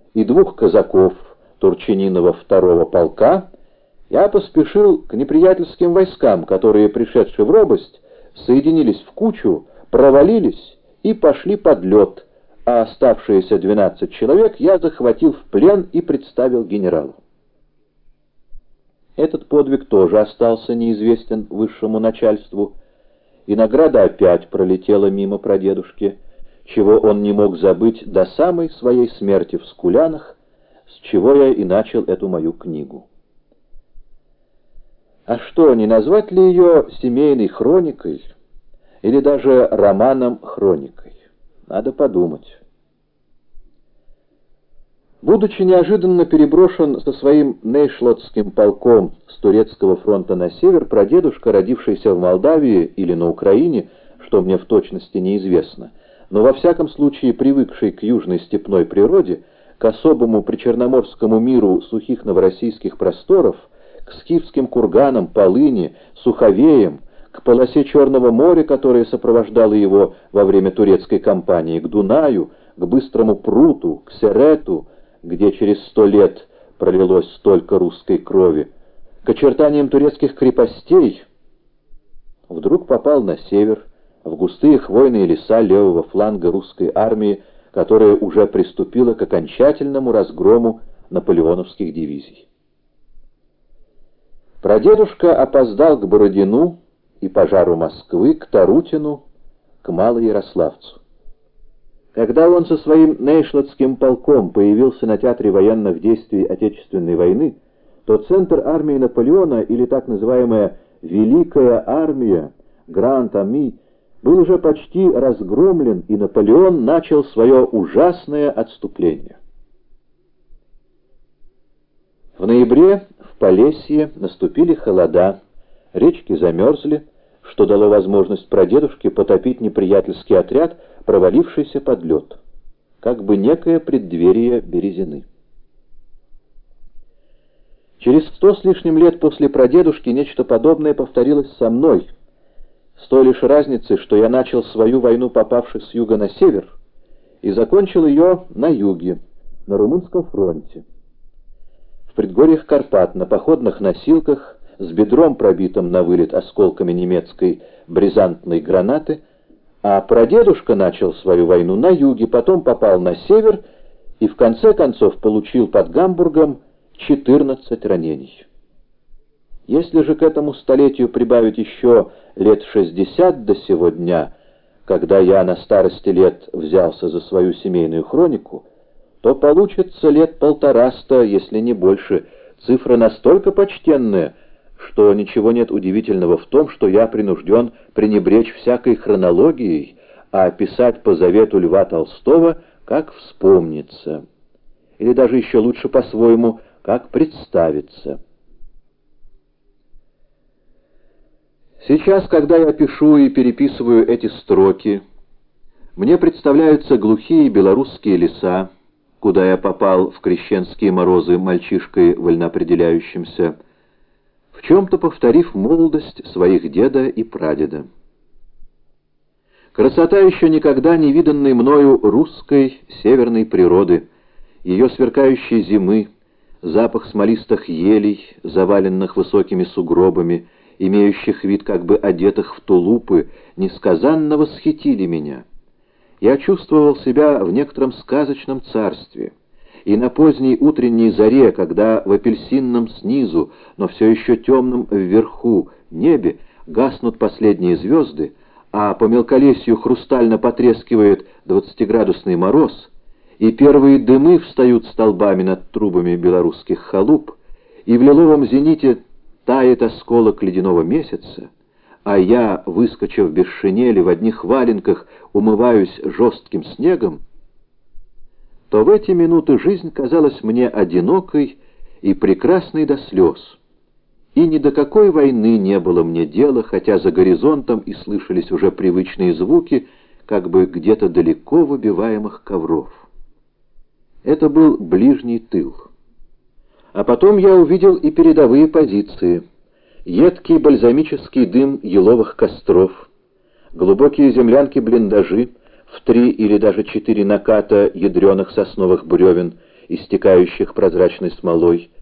и 2 казаков Турчининова 2-го полка, я поспешил к неприятельским войскам, которые, пришедшие в робость, соединились в кучу, провалились и пошли под лед, а оставшиеся 12 человек я захватил в плен и представил генералу. Этот подвиг тоже остался неизвестен высшему начальству, и награда опять пролетела мимо прадедушки, чего он не мог забыть до самой своей смерти в Скулянах, с чего я и начал эту мою книгу. А что, не назвать ли ее семейной хроникой или даже романом-хроникой? Надо подумать. Будучи неожиданно переброшен со своим Нейшлотским полком с турецкого фронта на север, прадедушка, родившийся в Молдавии или на Украине, что мне в точности неизвестно, но во всяком случае привыкший к южной степной природе, к особому причерноморскому миру сухих новороссийских просторов, к скифским курганам, полыни, суховеям, к полосе Черного моря, которая сопровождала его во время турецкой кампании, к Дунаю, к быстрому пруту, к Серету, где через 100 лет пролилось столько русской крови, к очертаниям турецких крепостей, вдруг попал на север, в густые хвойные леса левого фланга русской армии, которая уже приступила к окончательному разгрому наполеоновских дивизий. Прадедушка опоздал к Бородину и пожару Москвы, к Тарутину, к Малоярославцу. Когда он со своим Нейшлотским полком появился на театре военных действий Отечественной войны, то центр армии Наполеона, или так называемая «Великая армия», Гранд-Ами, был уже почти разгромлен, и Наполеон начал свое ужасное отступление. В ноябре в Полесье наступили холода, речки замерзли, что дало возможность прадедушке потопить неприятельский отряд, провалившийся под лед, как бы некое преддверие Березины. Через 100 с лишним лет после прадедушки нечто подобное повторилось со мной, с той лишь разницей, что я начал свою войну, попавшись с юга на север, и закончил ее на юге, на Румынском фронте. В предгорьях Карпат, на походных носилках, с бедром пробитым на вылет осколками немецкой бризантной гранаты, а прадедушка начал свою войну на юге, потом попал на север и в конце концов получил под Гамбургом 14 ранений. Если же к этому столетию прибавить еще лет 60 до сего дня, когда я на старости лет взялся за свою семейную хронику, то получится лет 150, если не больше. Цифра настолько почтенная, что ничего нет удивительного в том, что я принужден пренебречь всякой хронологией, а писать по завету Льва Толстого, как вспомнится, или даже еще лучше по-своему, как представится. Сейчас, когда я пишу и переписываю эти строки, мне представляются глухие белорусские леса, куда я попал в крещенские морозы мальчишкой вольноопределяющимся, в чем-то повторив молодость своих деда и прадеда. Красота еще никогда не виданной мною русской северной природы, ее сверкающей зимы, запах смолистых елей, заваленных высокими сугробами, имеющих вид как бы одетых в тулупы, несказанно восхитили меня. Я чувствовал себя в некотором сказочном царстве, и на поздней утренней заре, когда в апельсинном снизу, но все еще темном вверху небе гаснут последние звезды, а по мелколесью хрустально потрескивает 20-градусный мороз, и первые дымы встают столбами над трубами белорусских халуп, и в лиловом зените тает осколок ледяного месяца, а я, выскочив без шинели, в одних валенках умываюсь жестким снегом, то в эти минуты жизнь казалась мне одинокой и прекрасной до слез. И ни до какой войны не было мне дела, хотя за горизонтом и слышались уже привычные звуки, как бы где-то далеко выбиваемых ковров. Это был ближний тыл. А потом я увидел и передовые позиции, едкий бальзамический дым еловых костров, глубокие землянки-блиндажи, в 3 или даже 4 наката ядреных сосновых бревен истекающих прозрачной смолой,